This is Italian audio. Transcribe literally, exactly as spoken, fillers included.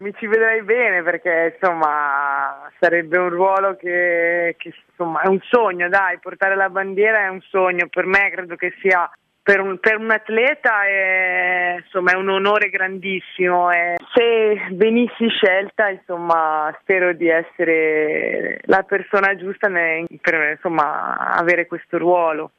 Mi ci vedrei bene perché insomma sarebbe un ruolo che, che insomma è un sogno, dai, portare la bandiera è un sogno per me, credo che sia per un, per un atleta è, insomma, è un onore grandissimo e se venissi scelta insomma spero di essere la persona giusta per insomma avere questo ruolo.